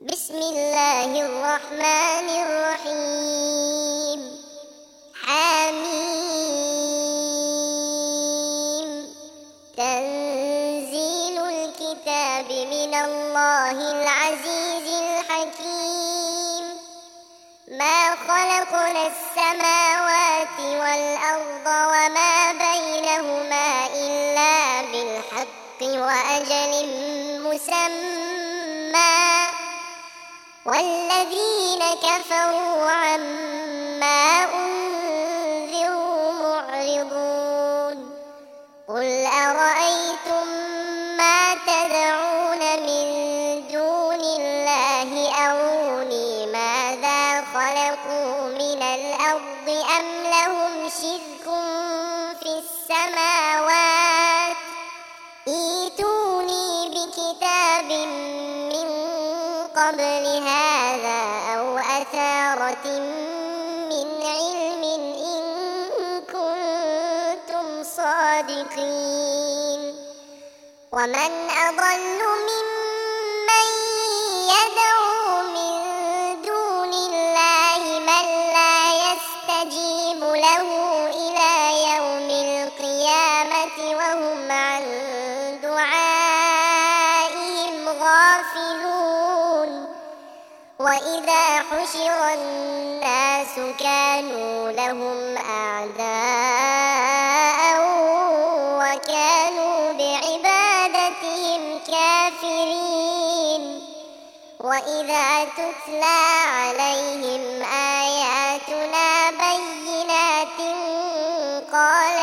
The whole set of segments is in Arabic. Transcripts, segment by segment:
بسم الله الرحمن الرحيم. حميم. تنزيل الكتاب من الله العزيز الحكيم. ما خلقنا السماوات والأرض وما بينهما إلا بالحق وأجل مسمى، والذين كفروا عما أنذروا معرضون. قل أرأيتم ما تدعون من دون الله أروني ماذا خلقوا من الأرض أم لهم شرك في السماوات؟ ائتوني بكتاب من قبل هذا أو أثارة من علم إن كنتم صادقين. ومن أضل ممن يدعو من دون الله من لا يستجيب له إلى يوم القيامة وهم عن دعائهم غافلون. وإذا حشر الناس كانوا لهم أعداء وكانوا بعبادتهم كافرين. وإذا تتلى عليهم آياتنا بينات قال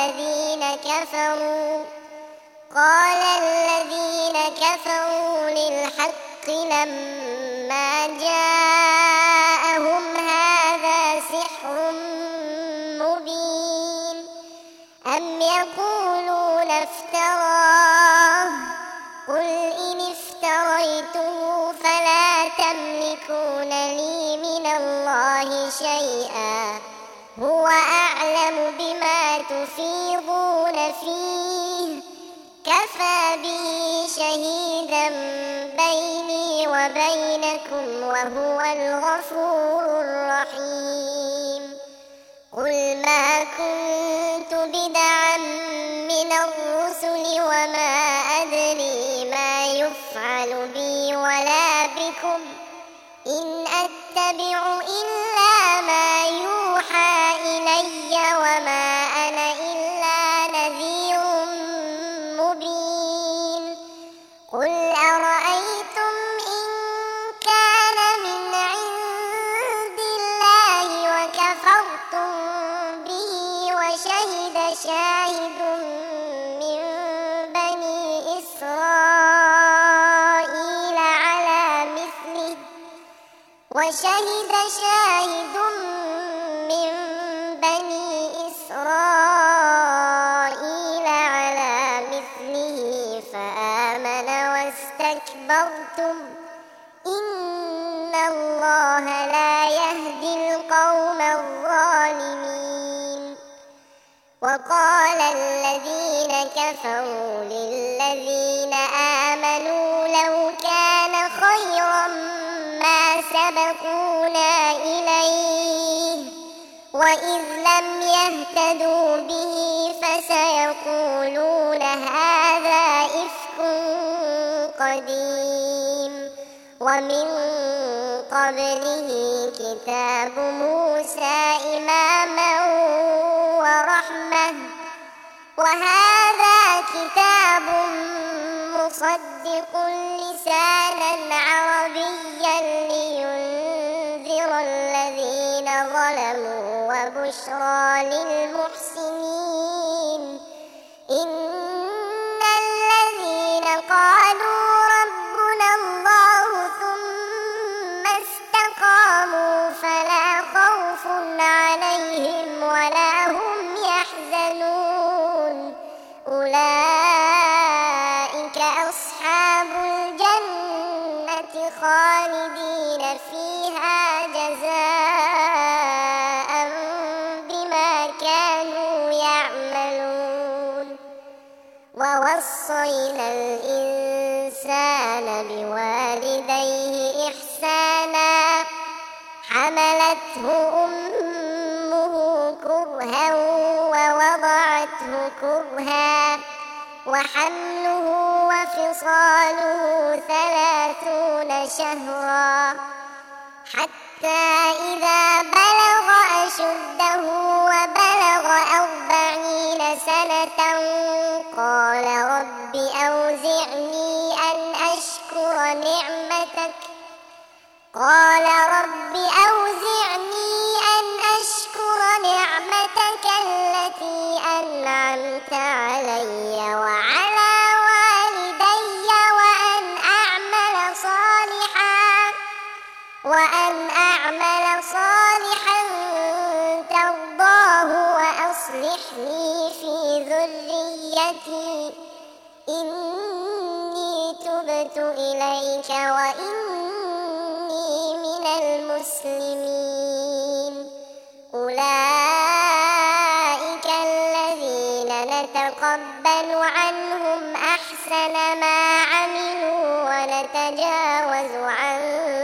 الذين كفروا للحق لما جاءهم هذا سحر مبين. أم يقولون افتراه؟ قل إن افتريته فلا تملكون لي من الله شيئا، هو أعلم بما تفيضون فيه، كفى به شهيدا بيني وبينكم وهو الغفور الرحيم. قل ما كنت بدعا من الرسل وما أدري ما يفعل بي ولا بكم، إن أتبع إلا ما يوحى إلي وما أنا إلا نذير مبين. قل أرأيتم إن كان من عند الله وكفرتم به وشهد شاهد من بني إسرائيل على مثله فآمن واستكبرتم إن الله لا يهدي القوم الظالمين. وقال الذين كفروا للذين آمنوا لو كان خيرا ما سبقونا إليه، وإذ لم يهتدوا به فسيقولون هذا إفك قديم. ومن قبله كتاب موسى إماما ورحمة، وهذا كتاب مصدق لسانا عربيا لينذر الذين ظلموا وبشرى للمحسنين. إن الذين قالوا ربنا الله ثم استقاموا فلا خوف عليهم ولا هم يحزنون، أولئك أصحاب الجنة خالدين فيها جزاء بما كانوا يعملون. ووصينا الإنسان بوالديه إحسانا حملته أمه كرها ووضعته كرها وحمله وفصاله 30 شهرا حتى إذا بلغ أشده وبلغ 40 سنة قال رب أوزعني أن أشكر نعمتك التي أنعمت علي وعلى والدي وأن أعمل صالحا ترضاه وأصلح لي في ذريتي إني تبت إليك وإني من المسلمين أولئك الذين نتقبل عنهم أحسن ما عملوا ونتجاوز عن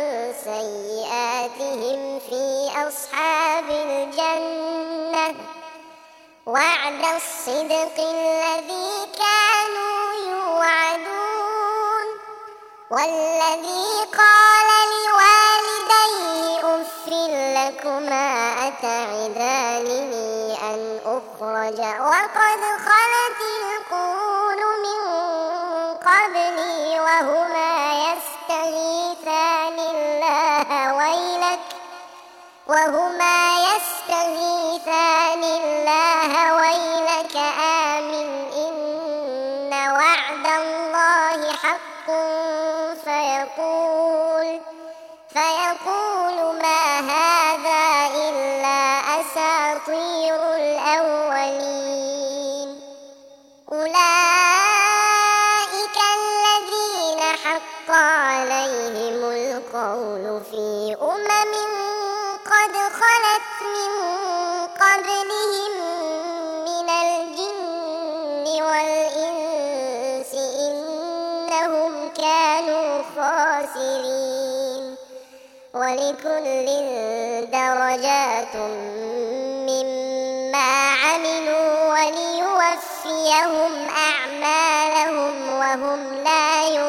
سيئاتهم في أصحاب الجنة وعد الصدق الذي كانوا يوعدون والذي قال لوالديه أف لكما أتعدانني أن أخرج وقد خلت القرون من قبلي وهما يستغيثان الله ويلك آمن إن وعد الله حق فيقول ما هذا إلا أساطير الأولين أولئك الذين حق عليهم القول في أمم قد خلت من قبلهم من الجن والإنس إنهم كانوا خاسرين ولكل درجات مما عملوا وليوفيهم أعمالهم وهم لا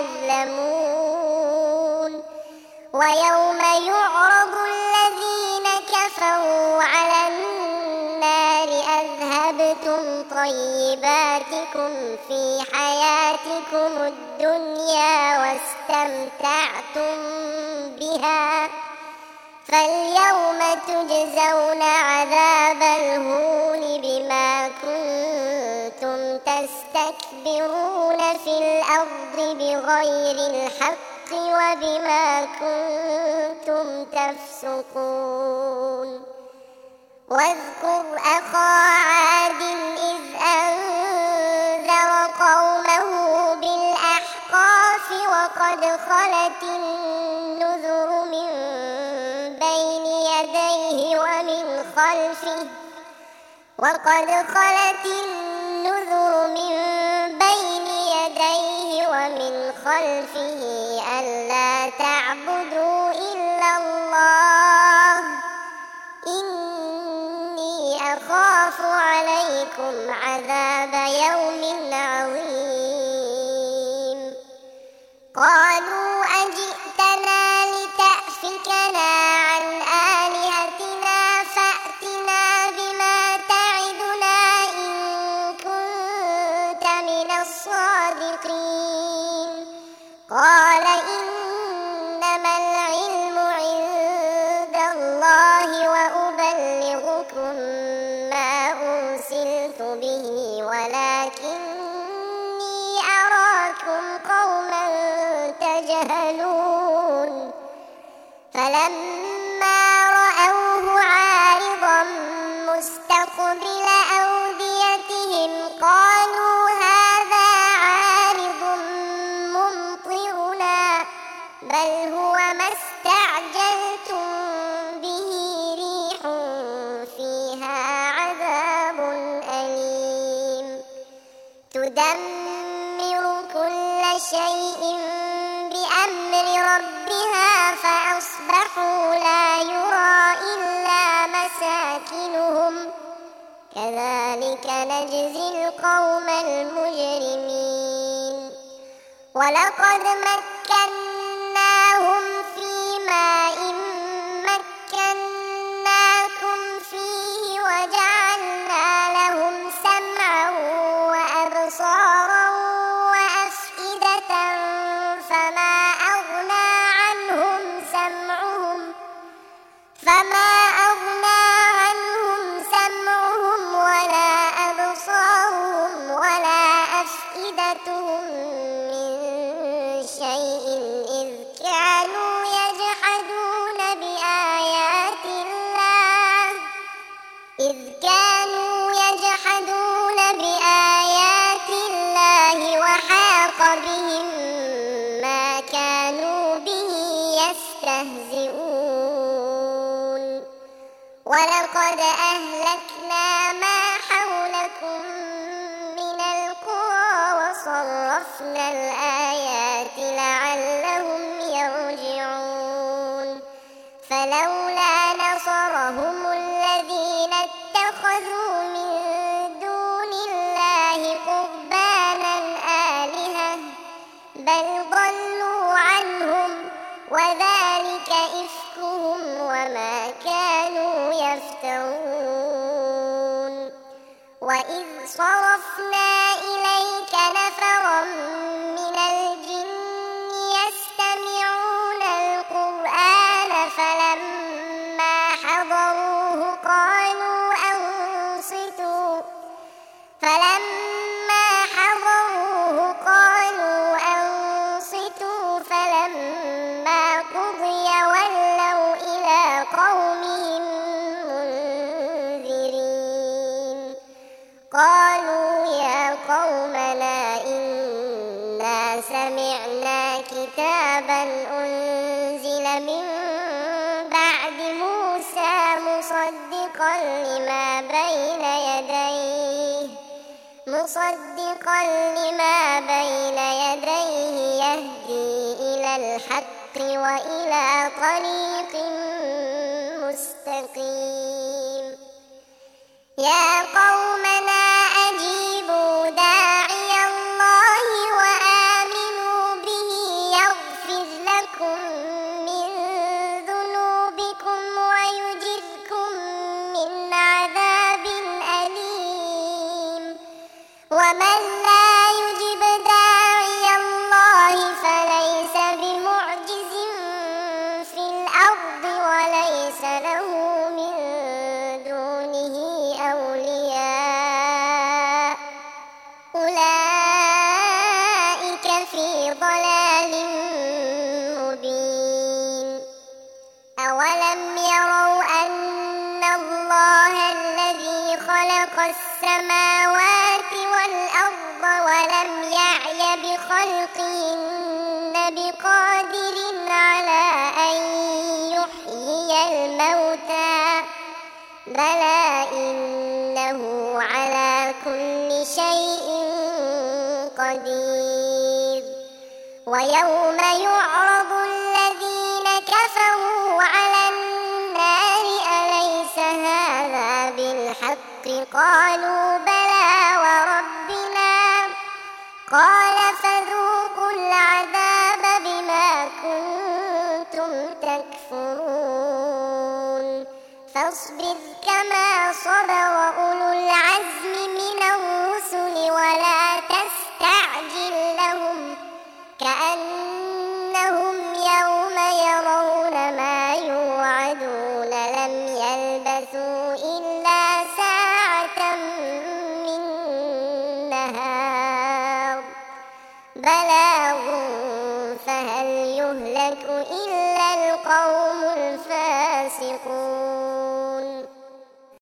يظلمون ويوم يعرض الذين كفروا على النار أذهبتم طيباتكم في حياتكم الدنيا واستمتعتم بها فاليوم تجزون عذاب الهون بما كنتم تستكبرون في الأرض بغير الحق وبما كنتم تفسقون واذكر أخا عاد إذ أنذر قومه بالأحقاف وقد خلت النذر من بين يديه ومن خلفه ألا تعبدوا إلا الله إني أخاف عليكم عذاب يوم عظيم قالوا أجئتنا لتأفكنا عن آلهتنا فأتنا بما تعدنا إن كنت من الصادقين قال إنما العلم عند الله وأبلغكم ما أرسلت به ولكني أراكم قوما تجهلون فلما رأوه عارضا مستقبل أوديتهم قالوا هذا عارض ممطرنا بل هو ما استعجلتم به ريح فيها عذاب أليم تدمر كل شيء بأمر ربها كذلك نجزي القوم المجرمين ولقد مكناهم في ماء مكناكم فيه وجعلنا لهم سمعا وأبصارا وأفئدة فما أغنى عنهم سمعهم ولا أبصارهم ولا أفئدتهم من شيء إذ كانوا يجحدون بآيات الله وحاق بهم ما كانوا به يستهزئون ولقد أهلكنا ما حولكم من القرى وصرفنا الآيات لعلهم يرجعون فلولا نصرهم الذين اتخذوا من دون الله قربانا آلهة بل ضلوا عنهم وذلك إفكهم وما كانوا يفترون وإذ صرفنا إليك نفرا من الجن يستمعون القرآن فلما حضروه قالوا أنصتوا فلما قضي ولوا إلى قومهم منذرين قالوا يا قومنا إنا سمعنا كتابا أنزل من بعد موسى مصدقا لما بين يديه يهدي إلى الحق وإلى طريق مستقيم يا قومنا أجيبوا داعي الله وآمنوا به يغفر لكم من ذنوبكم ويجركم من عذاب أليم ومن لا يجب داعي الله فليس بمعجز في الأرض وليس له من دونه أولياء أولئك في ضلال مبين أولم يروا أن الله الذي خلق السماوات والأرض ولم يعي بخلقهن بقادر على أن يحيي الموتى بلى إنه على كل شيء قدير ويوم يعرض الذين كفروا على النار أليس هذا بالحق قالوا بلى وربنا قال فذوقوا العذاب بما كنتم تكفرون فاصبر كما صبر أولو العزم من الرسل ولا تستعجل لهم كأنهم يوم يرون ما يوعدون لم يلبثوا إلا ساعة من نهار بلاغ فهل يهلك إلا القوم الفاسقون